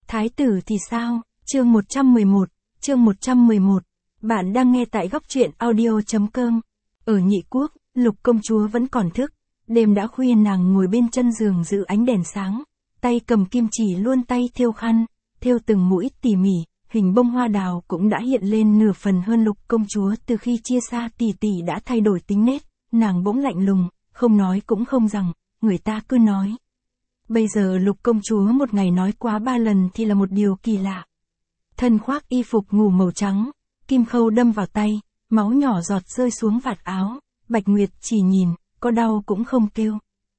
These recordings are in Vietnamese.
Thái tử thì sao? Chương 111, chương 111. Bạn đang nghe tại góc truyện audio.com. Ở Nhị Quốc, Lục công chúa vẫn còn thức. Đêm đã khuya nàng ngồi bên chân giường giữ ánh đèn sáng, tay cầm kim chỉ luôn tay thêu khăn, thêu từng mũi tỉ mỉ, hình bông hoa đào cũng đã hiện lên nửa phần hơn. Lục công chúa từ khi chia xa tỷ tỷ đã thay đổi tính nết, nàng bỗng lạnh lùng, không nói cũng không rằng, người ta cứ nói. Bây giờ Lục công chúa một ngày nói quá 3 lần thì là một điều kỳ lạ. Thân khoác y phục ngủ màu trắng, kim khâu đâm vào tay, máu nhỏ giọt rơi xuống vạt áo, Bạch Nguyệt chỉ nhìn, có đau cũng không kêu.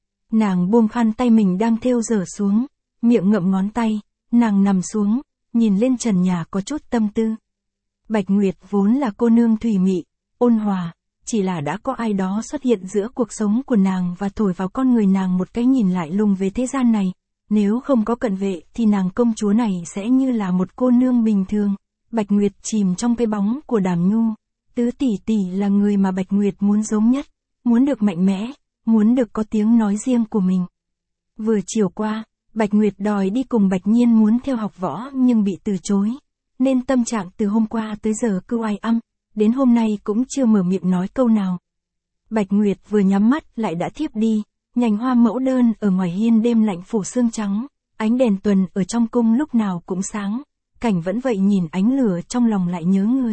Nàng buông khăn tay mình đang thêu dở xuống, miệng ngậm ngón tay, nàng nằm xuống, nhìn lên trần nhà có chút tâm tư. Bạch Nguyệt vốn là cô nương thủy mị, ôn hòa, chỉ là đã có ai đó xuất hiện giữa cuộc sống của nàng và thổi vào con người nàng một cái nhìn lại lùng về thế gian này. Nếu không có cận vệ thì nàng công chúa này sẽ như là một cô nương bình thường. Bạch Nguyệt chìm trong cái bóng của Đàm Nhu. Tứ tỷ tỷ là người mà Bạch Nguyệt muốn giống nhất, muốn được mạnh mẽ, muốn được có tiếng nói riêng của mình. Vừa chiều qua, Bạch Nguyệt đòi đi cùng Bạch Nhiên muốn theo học võ nhưng bị từ chối, nên tâm trạng từ hôm qua tới giờ cứ oai âm, đến hôm nay cũng chưa mở miệng nói câu nào. Bạch Nguyệt vừa nhắm mắt lại đã thiếp đi, nhành hoa mẫu đơn ở ngoài hiên đêm lạnh phủ sương trắng, ánh đèn tuần ở trong cung lúc nào cũng sáng, cảnh vẫn vậy nhìn ánh lửa trong lòng lại nhớ người.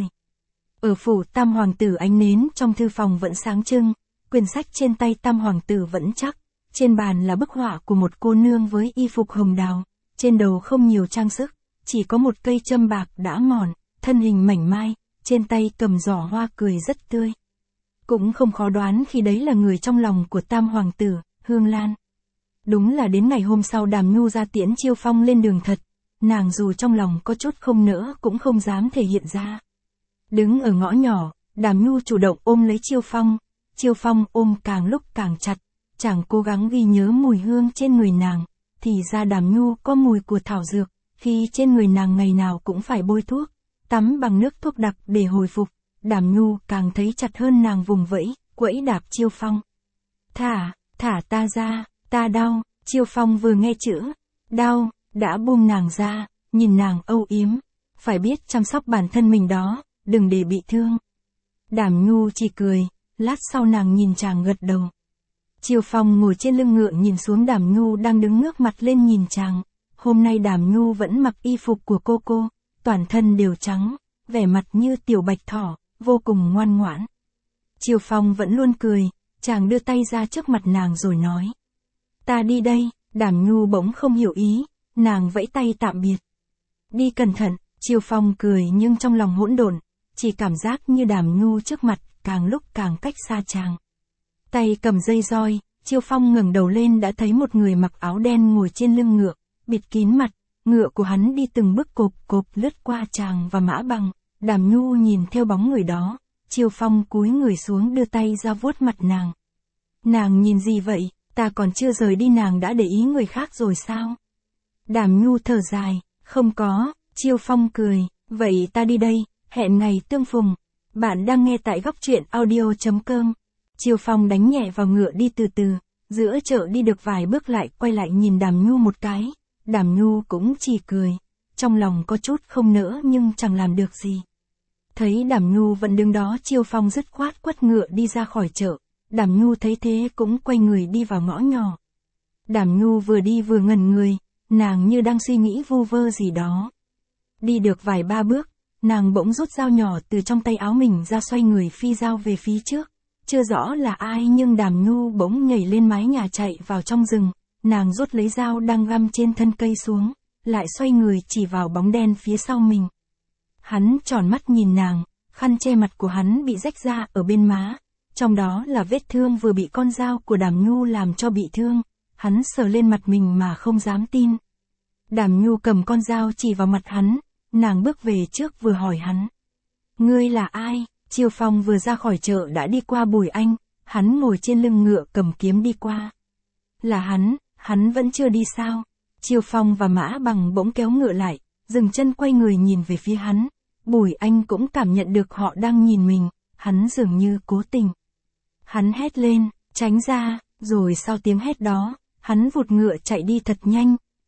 Ở phủ Tam hoàng tử ánh nến trong thư phòng vẫn sáng trưng, quyển sách trên tay Tam hoàng tử vẫn chắc, trên bàn là bức họa của một cô nương với y phục hồng đào, trên đầu không nhiều trang sức, chỉ có một cây châm bạc đã mòn, thân hình mảnh mai, trên tay cầm giỏ hoa cười rất tươi. Cũng không khó đoán khi đấy là người trong lòng của Tam hoàng tử, Hương Lan. Đúng là đến ngày hôm sau Đàm Nhu ra tiễn Chiêu Phong lên đường thật, nàng dù trong lòng có chút không nỡ cũng không dám thể hiện ra. Đứng ở ngõ nhỏ, Đàm Nhu chủ động ôm lấy Chiêu Phong ôm càng lúc càng chặt, chàng cố gắng ghi nhớ mùi hương trên người nàng, thì ra Đàm Nhu có mùi của thảo dược, khi trên người nàng ngày nào cũng phải bôi thuốc, tắm bằng nước thuốc đặc để hồi phục. Đàm Nhu càng thấy chặt hơn, nàng vùng vẫy, quẫy đạp Chiêu Phong. Thả ta ra, ta đau. Chiêu Phong vừa nghe chữ đau, đã buông nàng ra, nhìn nàng âu yếm. Phải biết chăm sóc bản thân mình đó, đừng để bị thương. Đàm Nhu chỉ cười, lát sau nàng nhìn chàng gật đầu. Chiêu Phong ngồi trên lưng ngựa nhìn xuống Đàm Nhu đang đứng ngước mặt lên nhìn chàng. Hôm nay Đàm Nhu vẫn mặc y phục của cô, toàn thân đều trắng, vẻ mặt như tiểu bạch thỏ, vô cùng ngoan ngoãn. Chiêu Phong vẫn luôn cười, chàng đưa tay ra trước mặt nàng rồi nói. Ta đi đây. Đàm Nhu bỗng không hiểu ý, nàng vẫy tay tạm biệt. Đi cẩn thận. Chiêu Phong cười nhưng trong lòng hỗn độn, chỉ cảm giác như Đàm Nhu trước mặt càng lúc càng cách xa chàng. Tay cầm dây roi, Chiêu Phong ngẩng đầu lên đã thấy một người mặc áo đen ngồi trên lưng ngựa, bịt kín mặt, ngựa của hắn đi từng bước cộp lướt qua chàng và mã bằng. Đàm Nhu nhìn theo bóng người đó, Chiêu Phong cúi người xuống đưa tay ra vuốt mặt nàng. Nàng nhìn gì vậy, ta còn chưa rời đi nàng đã để ý người khác rồi sao? Đàm Nhu thở dài, không có. Chiêu Phong cười, vậy ta đi đây, hẹn ngày tương phùng. Bạn đang nghe tại góc truyện audio.com. Chiêu Phong đánh nhẹ vào ngựa đi từ từ, giữa chợ đi được vài bước lại quay lại nhìn Đàm Nhu một cái. Đàm Nhu cũng chỉ cười, trong lòng có chút không nỡ nhưng chẳng làm được gì. Thấy Đàm Nhu vẫn đứng đó, Chiêu Phong dứt khoát quất ngựa đi ra khỏi chợ. Đàm Nhu thấy thế cũng quay người đi vào ngõ nhỏ. Đàm Nhu vừa đi vừa ngẩn người, nàng như đang suy nghĩ vu vơ gì đó. Đi được vài ba bước, nàng bỗng rút dao nhỏ từ trong tay áo mình ra, xoay người phi dao về phía trước. Chưa rõ là ai nhưng Đàm Nhu bỗng nhảy lên mái nhà chạy vào trong rừng, nàng rút lấy dao đang găm trên thân cây xuống, lại xoay người chỉ vào bóng đen phía sau mình. Hắn tròn mắt nhìn nàng, khăn che mặt của hắn bị rách ra ở bên má, trong đó là vết thương vừa bị con dao của Đàm Nhu làm cho bị thương. Hắn sờ lên mặt mình mà không dám tin. Đàm Nhu cầm con dao chỉ vào mặt hắn, nàng bước về trước vừa hỏi hắn. Ngươi là ai? Chiêu Phong vừa ra khỏi chợ đã đi qua Bùi Anh, hắn ngồi trên lưng ngựa cầm kiếm đi qua. Là hắn vẫn chưa đi sao? Chiêu Phong và Mã Bằng bỗng kéo ngựa lại, dừng chân quay người nhìn về phía hắn. Bùi Anh cũng cảm nhận được họ đang nhìn mình, hắn dường như cố tình. Hắn hét lên, tránh ra, rồi sau tiếng hét đó, hắn vụt ngựa chạy đi thật nhanh.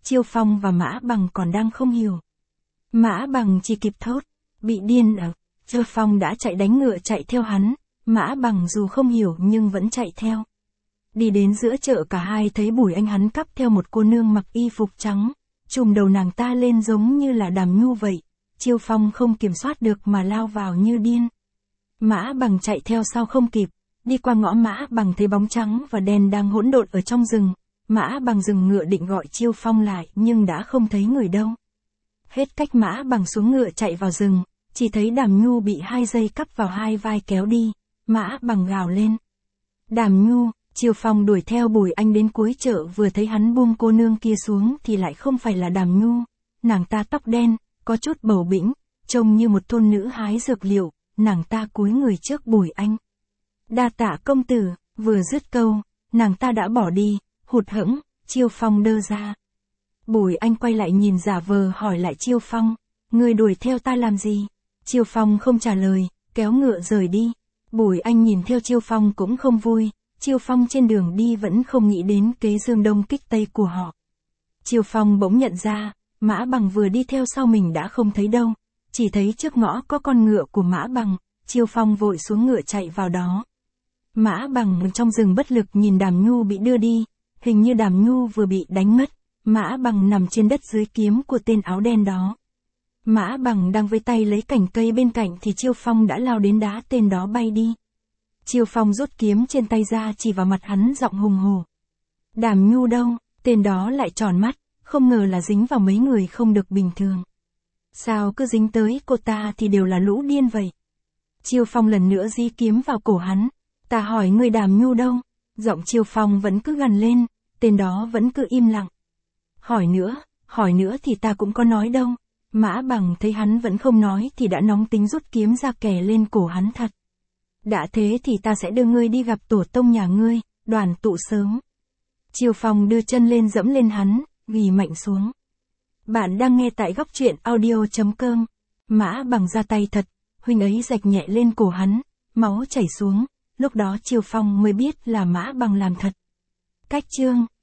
Chiêu Phong và Mã Bằng còn đang không hiểu. Mã Bằng chỉ kịp thốt, bị điên à? Chiêu Phong đã chạy đánh ngựa chạy theo hắn, Mã Bằng dù không hiểu nhưng vẫn chạy theo. Đi đến giữa chợ cả hai thấy Bùi Anh hắn cắp theo một cô nương mặc y phục trắng, trùm đầu nàng ta lên giống như là Đàm Nhu vậy. Chiêu Phong không kiểm soát được mà lao vào như điên. Mã Bằng chạy theo sau không kịp, đi qua ngõ Mã Bằng thấy bóng trắng và đen đang hỗn độn ở trong rừng. Mã Bằng dừng ngựa định gọi Chiêu Phong lại nhưng đã không thấy người đâu. Hết cách Mã Bằng xuống ngựa chạy vào rừng, chỉ thấy Đàm Nhu bị 2 dây cắp vào 2 vai kéo đi. Mã Bằng gào lên. Đàm Nhu! Chiêu Phong đuổi theo Bùi Anh đến cuối chợ, vừa thấy hắn buông cô nương kia xuống thì lại không phải là Đàm Nhu. Nàng ta tóc đen, có chút bầu bĩnh, trông như một thôn nữ hái dược liệu. Nàng ta cúi người trước Bùi Anh. Đa tạ công tử. Vừa dứt câu, nàng ta đã bỏ đi, hụt hẫng. Chiêu Phong đơ ra. Bùi Anh quay lại nhìn giả vờ hỏi lại Chiêu Phong, người đuổi theo ta làm gì? Chiêu Phong không trả lời, kéo ngựa rời đi. Bùi Anh nhìn theo Chiêu Phong cũng không vui. Chiêu Phong trên đường đi vẫn không nghĩ đến kế dương đông kích tây của họ. Chiêu Phong bỗng nhận ra, Mã Bằng vừa đi theo sau mình đã không thấy đâu, chỉ thấy trước ngõ có con ngựa của Mã Bằng. Chiêu Phong vội xuống ngựa chạy vào đó. Mã Bằng trong rừng bất lực nhìn Đàm Nhu bị đưa đi, hình như Đàm Nhu vừa bị đánh mất. Mã Bằng nằm trên đất dưới kiếm của tên áo đen đó. Mã Bằng đang với tay lấy cành cây bên cạnh thì Chiêu Phong đã lao đến đá tên đó bay đi. Chiêu Phong rút kiếm trên tay ra chỉ vào mặt hắn giọng hùng hổ. Đàm Nhu đâu? Tên đó lại tròn mắt, không ngờ là dính vào mấy người không được bình thường. Sao cứ dính tới cô ta thì đều là lũ điên vậy? Chiêu Phong lần nữa dí kiếm vào cổ hắn. Ta hỏi người Đàm Nhu đâu? Giọng Chiêu Phong vẫn cứ gằn lên, tên đó vẫn cứ im lặng. Hỏi nữa thì ta cũng có nói đâu. Mã Bằng thấy hắn vẫn không nói thì đã nóng tính rút kiếm ra kè lên cổ hắn thật. Đã thế thì ta sẽ đưa ngươi đi gặp tổ tông nhà ngươi, đoàn tụ sớm. Chiêu Phong đưa chân lên dẫm lên hắn, ghi mạnh xuống. Bạn đang nghe tại góc truyện audio.com. Mã Bằng ra tay thật, huynh ấy rạch nhẹ lên cổ hắn, máu chảy xuống, lúc đó Chiêu Phong mới biết là Mã Bằng làm thật. Cách chương